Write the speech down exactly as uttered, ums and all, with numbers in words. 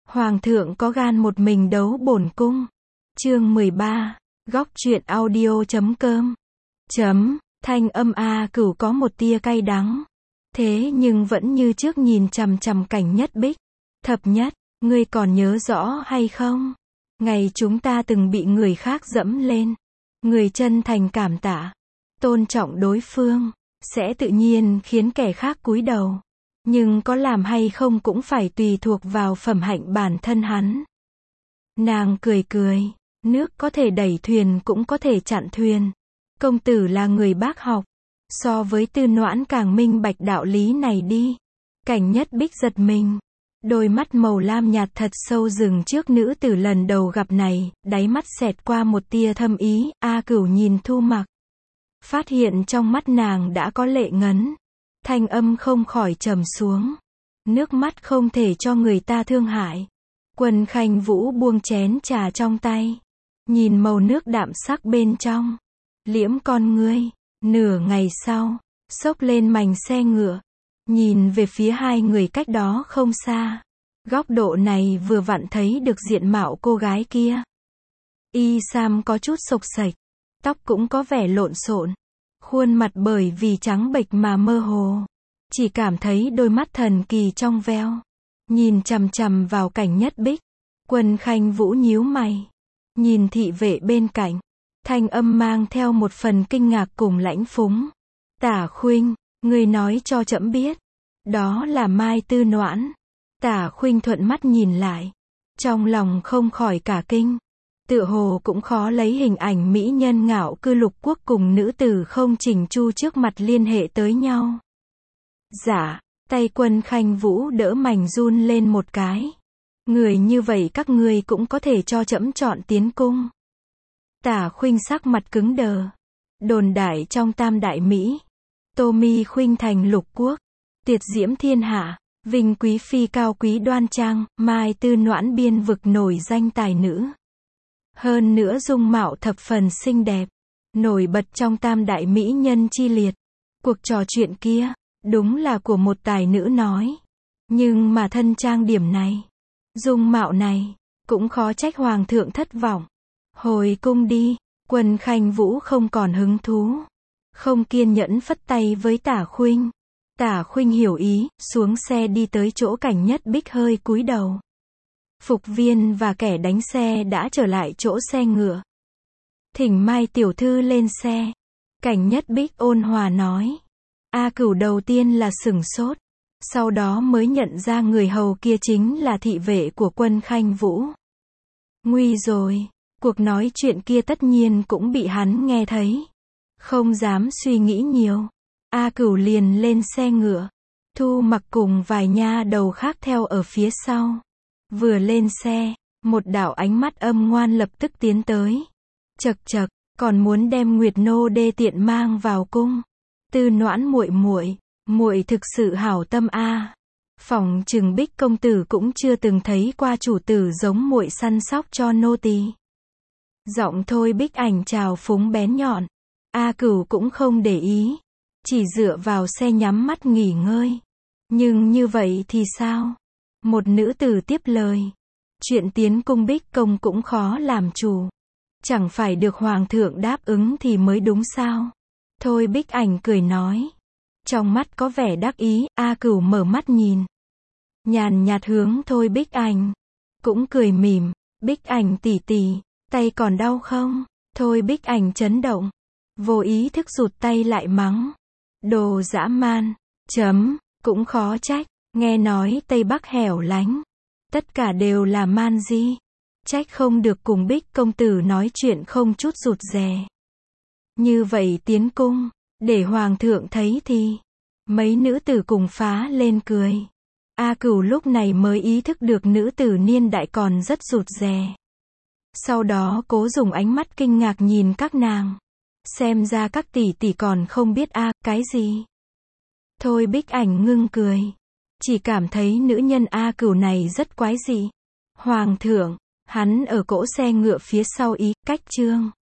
Hoàng thượng có gan một mình đấu bổn cung. Chương mười ba, góc truyện audio chấm com. Chấm, thanh âm A Cửu có một tia cay đắng. Thế nhưng vẫn như trước nhìn chằm chằm Cảnh Nhất Bích. Thập nhất, ngươi còn nhớ rõ hay không? Ngày chúng ta từng bị người khác dẫm lên. Người chân thành cảm tạ, tôn trọng đối phương, sẽ tự nhiên khiến kẻ khác cúi đầu. Nhưng có làm hay không cũng phải tùy thuộc vào phẩm hạnh bản thân hắn. Nàng cười cười, nước có thể đẩy thuyền cũng có thể chặn thuyền. Công tử là người bác học, so với Tư Noãn càng minh bạch đạo lý này đi. Cảnh Nhất Bích giật mình, đôi mắt màu lam nhạt thật sâu dừng trước nữ tử lần đầu gặp này, đáy mắt xẹt qua một tia thâm ý. A Cửu nhìn Thu Mặc, phát hiện trong mắt nàng đã có lệ ngấn, thanh âm không khỏi trầm xuống. Nước mắt không thể cho người ta thương hại. Quân Khanh Vũ buông chén trà trong tay, nhìn màu nước đạm sắc bên trong, liễm con ngươi. Nửa ngày sau, xốc lên mành xe ngựa, nhìn về phía hai người cách đó không xa. Góc độ này vừa vặn thấy được diện mạo cô gái kia. Y sam có chút xộc xệch, tóc cũng có vẻ lộn xộn, khuôn mặt bởi vì trắng bệch mà mơ hồ. Chỉ cảm thấy đôi mắt thần kỳ trong veo, nhìn chằm chằm vào Cảnh Nhất Bích. Quân Khanh Vũ nhíu mày, nhìn thị vệ bên cạnh, thanh âm mang theo một phần kinh ngạc cùng lãnh phúng. Tả Khuynh, ngươi nói cho trẫm biết, đó là Mai Tư Noãn. Tả Khuynh thuận mắt nhìn lại, trong lòng không khỏi cả kinh. Tựa hồ cũng khó lấy hình ảnh mỹ nhân ngạo cư lục quốc cùng nữ tử không chỉnh chu trước mặt liên hệ tới nhau. Dạ, tay Quân Khanh Vũ đỡ mành run lên một cái. Người như vậy các ngươi cũng có thể cho trẫm chọn tiến cung. Tả Khuynh sắc mặt cứng đờ. Đồn đại trong Tam Đại Mỹ, Tô Mi khuynh thành lục quốc, tiệt diễm thiên hạ, vinh quý phi cao quý đoan trang, Mai Tư Noãn biên vực nổi danh tài nữ. Hơn nữa dung mạo thập phần xinh đẹp, nổi bật trong Tam Đại Mỹ nhân chi liệt. Cuộc trò chuyện kia, đúng là của một tài nữ nói. Nhưng mà thân trang điểm này, dung mạo này, cũng khó trách hoàng thượng thất vọng. Hồi cung đi. Quân Khanh Vũ không còn hứng thú, không kiên nhẫn phất tay với Tả Khuynh. Tả Khuynh hiểu ý, xuống xe đi tới chỗ Cảnh Nhất Bích hơi cúi đầu. Phục viên và kẻ đánh xe đã trở lại chỗ xe ngựa. Thỉnh Mai tiểu thư lên xe. Cảnh Nhất Bích ôn hòa nói. A Cửu đầu tiên là sửng sốt, sau đó mới nhận ra người hầu kia chính là thị vệ của Quân Khanh Vũ. Nguy rồi. Cuộc nói chuyện kia tất nhiên cũng bị hắn nghe thấy. Không dám suy nghĩ nhiều, A Cửu liền lên xe ngựa. Thu Mặc cùng vài nha đầu khác theo ở phía sau. Vừa lên xe, một đạo ánh mắt âm ngoan lập tức tiến tới. Chậc chậc, còn muốn đem Nguyệt nô đê tiện mang vào cung. Tư Noãn muội muội, muội thực sự hảo tâm a. Phỏng chừng Bích công tử cũng chưa từng thấy qua chủ tử giống muội săn sóc cho nô tỳ. Giọng Thôi Bích Ảnh trào phúng bén nhọn. A Cửu cũng không để ý, chỉ dựa vào xe nhắm mắt nghỉ ngơi. Nhưng như vậy thì sao? Một nữ tử tiếp lời. Chuyện tiến cung Bích công cũng khó làm chủ. Chẳng phải được hoàng thượng đáp ứng thì mới đúng sao? Thôi Bích Ảnh cười nói. Trong mắt có vẻ đắc ý. A Cửu mở mắt nhìn, nhàn nhạt hướng Thôi Bích Ảnh, cũng cười mỉm. Bích Ảnh tỷ tỷ, tay còn đau không? Thôi Bích Ảnh chấn động, vô ý thức rụt tay lại mắng. Đồ dã man. Chấm, cũng khó trách, nghe nói Tây Bắc hẻo lánh, tất cả đều là man di. Trách không được cùng Bích công tử nói chuyện không chút rụt rè. Như vậy tiến cung, để hoàng thượng thấy thì. Mấy nữ tử cùng phá lên cười. A Cửu lúc này mới ý thức được nữ tử niên đại còn rất rụt rè. Sau đó cố dùng ánh mắt kinh ngạc nhìn các nàng. Xem ra các tỷ tỷ còn không biết a, cái gì. Thôi Bích Ảnh ngưng cười. Chỉ cảm thấy nữ nhân A Cửu này rất quái dị. Hoàng thượng, hắn ở cỗ xe ngựa phía sau ý, cách trương.